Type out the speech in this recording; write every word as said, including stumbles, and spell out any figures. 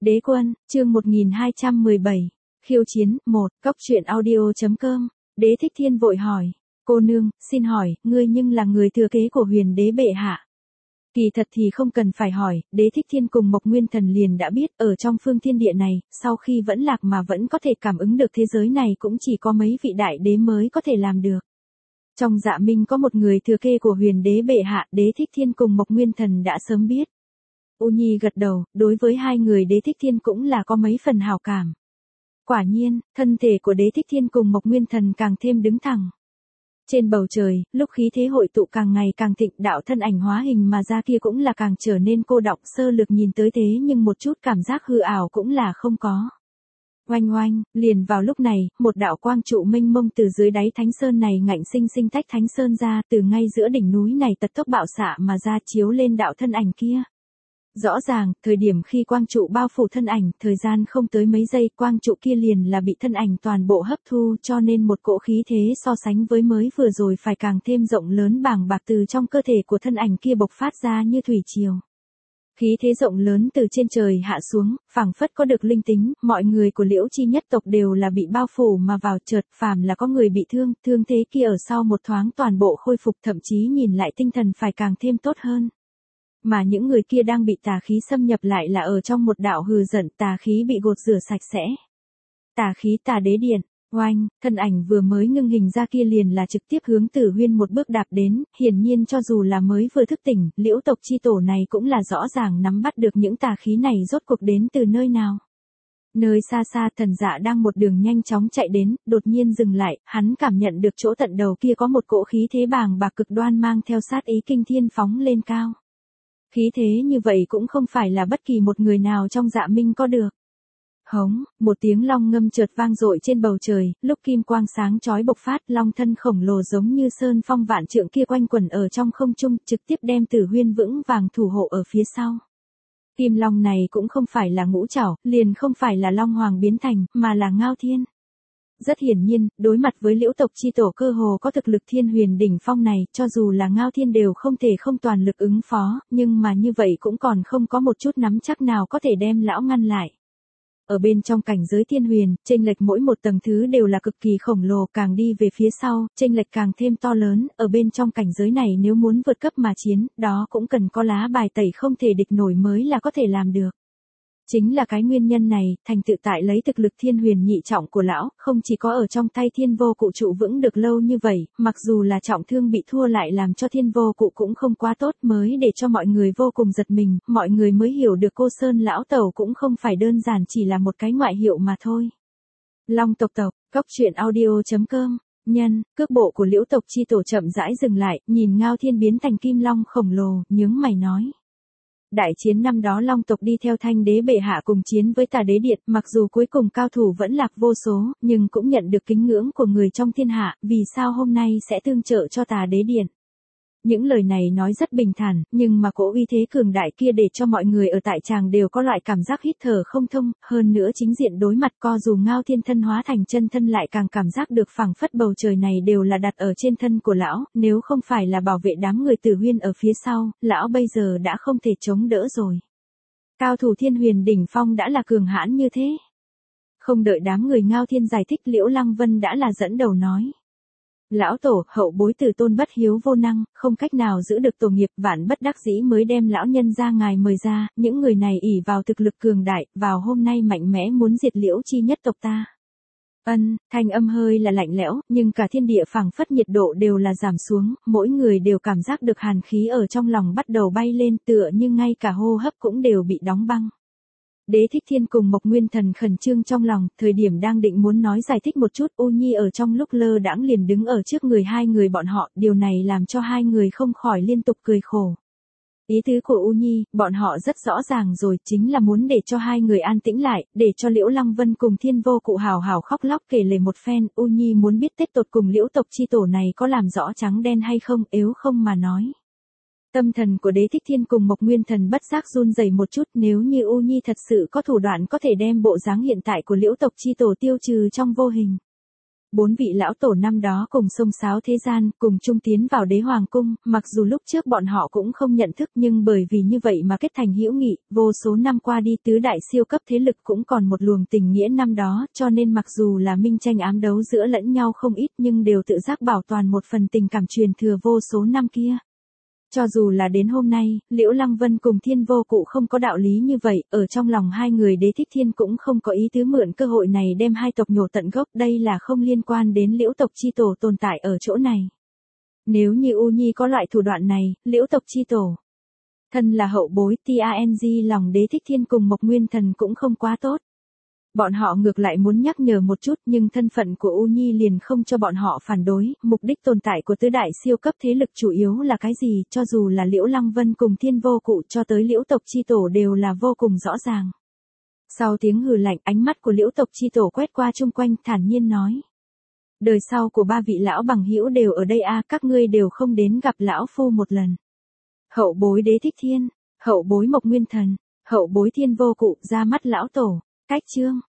Đế quân, chương một nghìn hai trăm mười bảy. Khiêu chiến, một, cốc truyện audio.com. Đế Thích Thiên vội hỏi. Cô nương, xin hỏi, ngươi nhưng là người thừa kế của huyền đế bệ hạ. Kỳ thật thì không cần phải hỏi, Đế Thích Thiên cùng Mộc Nguyên Thần liền đã biết, ở trong phương thiên địa này, sau khi vẫn lạc mà vẫn có thể cảm ứng được thế giới này cũng chỉ có mấy vị đại đế mới có thể làm được. Trong Dạ Minh có một người thừa kế của huyền đế bệ hạ, Đế Thích Thiên cùng Mộc Nguyên Thần đã sớm biết. U Nhi gật đầu, đối với hai người Đế Thích Thiên cũng là có mấy phần hảo cảm. Quả nhiên, thân thể của Đế Thích Thiên cùng Mộc Nguyên Thần càng thêm đứng thẳng. Trên bầu trời, lúc khí thế hội tụ càng ngày càng thịnh, đạo thân ảnh hóa hình mà ra kia cũng là càng trở nên cô đọng, sơ lược nhìn tới thế nhưng một chút cảm giác hư ảo cũng là không có. Oanh oanh, liền vào lúc này, một đạo quang trụ mênh mông từ dưới đáy thánh sơn này ngạnh sinh sinh tách thánh sơn ra, từ ngay giữa đỉnh núi này tật tốc bạo xạ mà ra chiếu lên đạo thân ảnh kia. Rõ ràng, thời điểm khi quang trụ bao phủ thân ảnh, thời gian không tới mấy giây, quang trụ kia liền là bị thân ảnh toàn bộ hấp thu, cho nên một cỗ khí thế so sánh với mới vừa rồi phải càng thêm rộng lớn bàng bạc từ trong cơ thể của thân ảnh kia bộc phát ra như thủy triều. Khí thế rộng lớn từ trên trời hạ xuống, phảng phất có được linh tính, mọi người của Liễu Chi nhất tộc đều là bị bao phủ mà vào, chợt phàm là có người bị thương, thương thế kia ở sau một thoáng toàn bộ khôi phục, thậm chí nhìn lại tinh thần phải càng thêm tốt hơn. Mà những người kia đang bị tà khí xâm nhập lại là ở trong một đạo hừ giận, tà khí bị gột rửa sạch sẽ. Tà khí Tà Đế Điện, oanh, thân ảnh vừa mới ngưng hình ra kia liền là trực tiếp hướng Tử Huyên một bước đạp đến, hiển nhiên cho dù là mới vừa thức tỉnh, Liễu tộc chi tổ này cũng là rõ ràng nắm bắt được những tà khí này rốt cuộc đến từ nơi nào. Nơi xa xa Thần Dạ đang một đường nhanh chóng chạy đến, đột nhiên dừng lại, hắn cảm nhận được chỗ tận đầu kia có một cỗ khí thế bàng bạc cực đoan mang theo sát ý kinh thiên phóng lên cao. Khí thế như vậy cũng không phải là bất kỳ một người nào trong Dạ Minh có được. Hống, một tiếng long ngâm chợt vang dội trên bầu trời, lúc kim quang sáng chói bộc phát, long thân khổng lồ giống như sơn phong vạn trượng kia quanh quẩn ở trong không trung, trực tiếp đem Tử Huyên vững vàng thủ hộ ở phía sau. Kim long này cũng không phải là ngũ trảo, liền không phải là long hoàng biến thành, mà là Ngao Thiên. Rất hiển nhiên, đối mặt với Liễu tộc chi tổ cơ hồ có thực lực thiên huyền đỉnh phong này, cho dù là Ngao Thiên đều không thể không toàn lực ứng phó, nhưng mà như vậy cũng còn không có một chút nắm chắc nào có thể đem lão ngăn lại. Ở bên trong cảnh giới thiên huyền, chênh lệch mỗi một tầng thứ đều là cực kỳ khổng lồ, càng đi về phía sau, chênh lệch càng thêm to lớn, ở bên trong cảnh giới này nếu muốn vượt cấp mà chiến, đó cũng cần có lá bài tẩy không thể địch nổi mới là có thể làm được. Chính là cái nguyên nhân này, thành tựu tại lấy thực lực thiên huyền nhị trọng của lão, không chỉ có ở trong tay thiên vô cụ trụ vững được lâu như vậy, mặc dù là trọng thương bị thua lại làm cho thiên vô cụ cũng không quá tốt mới để cho mọi người vô cùng giật mình, mọi người mới hiểu được cô Sơn lão tẩu cũng không phải đơn giản chỉ là một cái ngoại hiệu mà thôi. Long tộc tộc, cốc truyện audio.com, nhân, cước bộ của Liễu tộc chi tổ chậm rãi dừng lại, nhìn Ngao Thiên biến thành kim long khổng lồ, nhướng mày nói. Đại chiến năm đó Long tộc đi theo Thanh đế bệ hạ cùng chiến với Tà Đế Điện, mặc dù cuối cùng cao thủ vẫn lạc vô số, nhưng cũng nhận được kính ngưỡng của người trong thiên hạ, vì sao hôm nay sẽ tương trợ cho Tà Đế Điện. Những lời này nói rất bình thản, nhưng mà cỗ uy thế cường đại kia để cho mọi người ở tại tràng đều có loại cảm giác hít thở không thông, hơn nữa chính diện đối mặt co dù Ngao Thiên thân hóa thành chân thân lại càng cảm giác được phảng phất bầu trời này đều là đặt ở trên thân của lão, nếu không phải là bảo vệ đám người Tử Huyên ở phía sau, lão bây giờ đã không thể chống đỡ rồi. Cao thủ thiên huyền đỉnh phong đã là cường hãn như thế. Không đợi đám người Ngao Thiên giải thích, Liễu Lăng Vân đã là dẫn đầu nói. Lão tổ, hậu bối tử tôn bất hiếu vô năng, không cách nào giữ được tổ nghiệp, vạn bất đắc dĩ mới đem lão nhân ra ngài mời ra, những người này ỷ vào thực lực cường đại, vào hôm nay mạnh mẽ muốn diệt Liễu Chi nhất tộc ta. Ân, thanh âm hơi là lạnh lẽo, nhưng cả thiên địa phảng phất nhiệt độ đều là giảm xuống, mỗi người đều cảm giác được hàn khí ở trong lòng bắt đầu bay lên, tựa như ngay cả hô hấp cũng đều bị đóng băng. Đế Thích Thiên cùng Mộc Nguyên Thần khẩn trương trong lòng, thời điểm đang định muốn nói giải thích một chút, U Nhi ở trong lúc lơ đãng liền đứng ở trước người hai người bọn họ, điều này làm cho hai người không khỏi liên tục cười khổ. Ý tứ của U Nhi, bọn họ rất rõ ràng rồi, chính là muốn để cho hai người an tĩnh lại, để cho Liễu Lăng Vân cùng thiên vô cụ hào hào khóc lóc kể lể một phen, U Nhi muốn biết Tết tột cùng Liễu tộc chi tổ này có làm rõ trắng đen hay không, nếu không mà nói. Tâm thần của Đế Thích Thiên cùng Mộc Nguyên Thần bất giác run rẩy một chút, nếu như U Nhi thật sự có thủ đoạn có thể đem bộ dáng hiện tại của Liễu tộc chi tổ tiêu trừ trong vô hình. Bốn vị lão tổ năm đó cùng xông xáo thế gian, cùng chung tiến vào đế hoàng cung, mặc dù lúc trước bọn họ cũng không nhận thức nhưng bởi vì như vậy mà kết thành hữu nghị, vô số năm qua đi tứ đại siêu cấp thế lực cũng còn một luồng tình nghĩa năm đó, cho nên mặc dù là minh tranh ám đấu giữa lẫn nhau không ít nhưng đều tự giác bảo toàn một phần tình cảm truyền thừa vô số năm kia. Cho dù là đến hôm nay, Liễu Lăng Vân cùng Thiên Vô Cụ không có đạo lý như vậy, ở trong lòng hai người Đế Thích Thiên cũng không có ý tứ mượn cơ hội này đem hai tộc nhổ tận gốc, đây là không liên quan đến Liễu tộc chi tổ tồn tại ở chỗ này. Nếu như U Nhi có loại thủ đoạn này, Liễu tộc chi tổ, thân là hậu bối, tang lòng Đế Thích Thiên cùng Mộc Nguyên Thần cũng không quá tốt. Bọn họ ngược lại muốn nhắc nhở một chút nhưng thân phận của U Nhi liền không cho bọn họ phản đối, mục đích tồn tại của tứ đại siêu cấp thế lực chủ yếu là cái gì, cho dù là Liễu Lăng Vân cùng Thiên Vô Cụ cho tới Liễu tộc chi tổ đều là vô cùng rõ ràng. Sau tiếng hừ lạnh, ánh mắt của Liễu tộc chi tổ quét qua chung quanh, thản nhiên nói. Đời sau của ba vị lão bằng hữu đều ở đây a, các ngươi đều không đến gặp lão phu một lần. Hậu bối Đế Thích Thiên, hậu bối Mộc Nguyên Thần, hậu bối Thiên Vô Cụ, ra mắt lão tổ, cách chương.